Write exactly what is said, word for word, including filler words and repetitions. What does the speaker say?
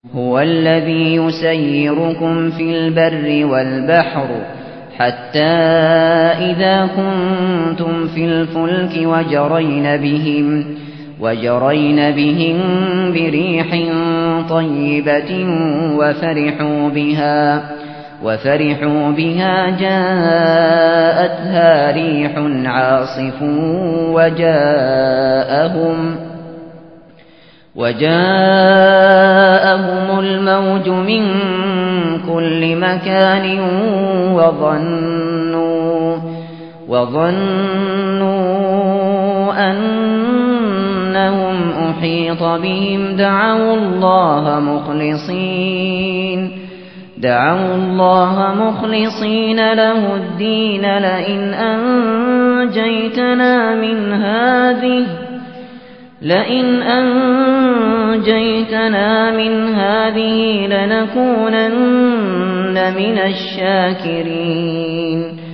هُوَ الَّذِي يُسَيِّرُكُمْ فِي الْبَرِّ وَالْبَحْرِ حَتَّى إِذَا كُنتُمْ فِي الْفُلْكِ وَجَرَيْنَ بِهِمْ وَجَرَيْنَ بِهِم بِرِيحٍ طَيِّبَةٍ وَفَرِحُوا بِهَا وَفَرِحُوا بِهَا جَاءَتْهَا رِيحٌ عَاصِفٌ وَجَاءَهُمْ وَجَاءَهُمُ الْمَوْجُ مِنْ كُلِّ مَكَانٍ وَظَنُّوا وَظَنُّوا أَنَّهُمْ أُحِيطَ بِهِمْ دَعَوُا اللَّهَ مُخْلِصِينَ دَعَوُا اللَّهَ مُخْلِصِينَ لَهُ الدِّينَ لَئِنْ أَنْجَيْتَنَا مِنْ هَذِهِ لئن أنجيتنا من هذه لنكونن من الشاكرين